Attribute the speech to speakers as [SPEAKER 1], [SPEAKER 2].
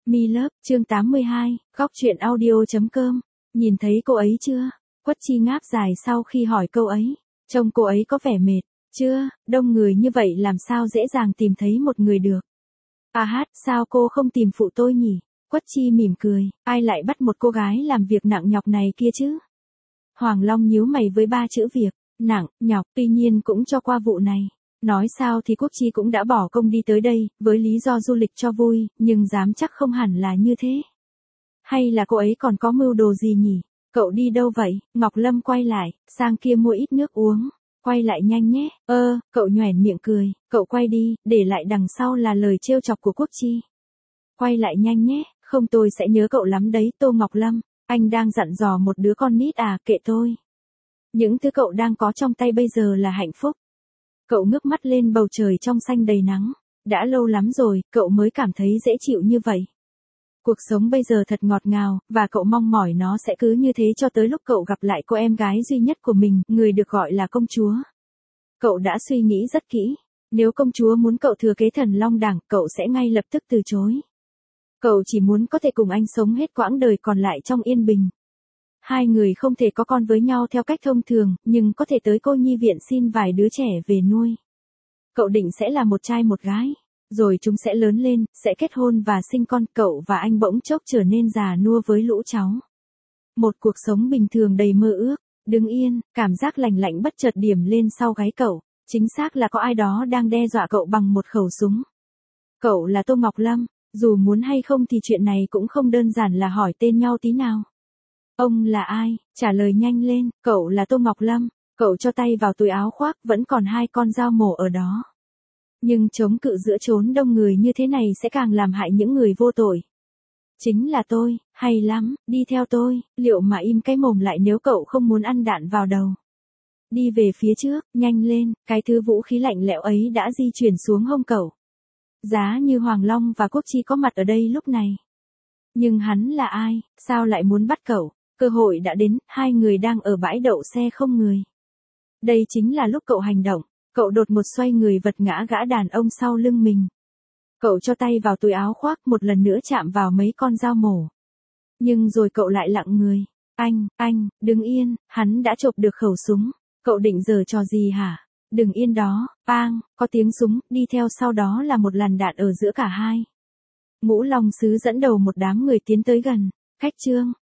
[SPEAKER 1] Mi Love, chương 82, góc truyện audio.com. Nhìn thấy cô ấy chưa? Quất Chi ngáp dài sau khi hỏi câu ấy. Trông cô ấy có vẻ mệt. Chưa, đông người như vậy làm sao dễ dàng tìm thấy một người được. À hát, sao cô không tìm phụ tôi nhỉ? Quất Chi mỉm cười, ai lại bắt một cô gái làm việc nặng nhọc này kia chứ? Hoàng Long nhíu mày với ba chữ việc, nặng, nhọc, tuy nhiên cũng cho qua vụ này. Nói sao thì Quốc Chi cũng đã bỏ công đi tới đây, với lý do du lịch cho vui, nhưng dám chắc không hẳn là như thế. Hay là cô ấy còn có mưu đồ gì nhỉ? Cậu đi đâu vậy? Ngọc Lâm quay lại, sang kia mua ít nước uống. Quay lại nhanh nhé. Cậu nhoẻn miệng cười, cậu quay đi, để lại đằng sau là lời trêu chọc của Quốc Chi. Quay lại nhanh nhé, không tôi sẽ nhớ cậu lắm đấy, Tô Ngọc Lâm. Anh đang dặn dò một đứa con nít à, kệ tôi. Những thứ cậu đang có trong tay bây giờ là hạnh phúc. Cậu ngước mắt lên bầu trời trong xanh đầy nắng. Đã lâu lắm rồi, cậu mới cảm thấy dễ chịu như vậy. Cuộc sống bây giờ thật ngọt ngào, và cậu mong mỏi nó sẽ cứ như thế cho tới lúc cậu gặp lại cô em gái duy nhất của mình, người được gọi là công chúa. Cậu đã suy nghĩ rất kỹ. Nếu công chúa muốn cậu thừa kế Thần Long Đẳng, cậu sẽ ngay lập tức từ chối. Cậu chỉ muốn có thể cùng anh sống hết quãng đời còn lại trong yên bình. Hai người không thể có con với nhau theo cách thông thường, nhưng có thể tới cô nhi viện xin vài đứa trẻ về nuôi. Cậu định sẽ là một trai một gái, rồi chúng sẽ lớn lên, sẽ kết hôn và sinh con, cậu và anh bỗng chốc trở nên già nua với lũ cháu. Một cuộc sống bình thường đầy mơ ước. Đứng yên, cảm giác lành lạnh bất chợt điểm lên sau gáy cậu, chính xác là có ai đó đang đe dọa cậu bằng một khẩu súng. Cậu là Tô Ngọc Lâm, dù muốn hay không thì chuyện này cũng không đơn giản là hỏi tên nhau tí nào. Ông là ai? Trả lời nhanh lên, cậu là Tô Ngọc Lâm. Cậu cho tay vào túi áo khoác, vẫn còn 2 con dao mổ ở đó. Nhưng chống cự giữa chốn đông người như thế này sẽ càng làm hại những người vô tội. Chính là tôi, hay lắm, đi theo tôi, liệu mà im cái mồm lại nếu cậu không muốn ăn đạn vào đầu. Đi về phía trước, nhanh lên, cái thứ vũ khí lạnh lẽo ấy đã di chuyển xuống hông cậu. Giá như Hoàng Long và Quốc Chi có mặt ở đây lúc này. Nhưng hắn là ai, sao lại muốn bắt cậu? Cơ hội đã đến, hai người đang ở bãi đậu xe không người. Đây chính là lúc cậu hành động, cậu đột một xoay người vật ngã gã đàn ông sau lưng mình. Cậu cho tay vào túi áo khoác một lần nữa chạm vào mấy con dao mổ. Nhưng rồi cậu lại lặng người. Anh, đứng yên, hắn đã chộp được khẩu súng. Cậu định giở trò gì hả? Đừng yên đó, bang, có tiếng súng, đi theo sau đó là một làn đạn ở giữa cả hai. Ngũ Long Sứ dẫn đầu một đám người tiến tới gần. Khách Trương,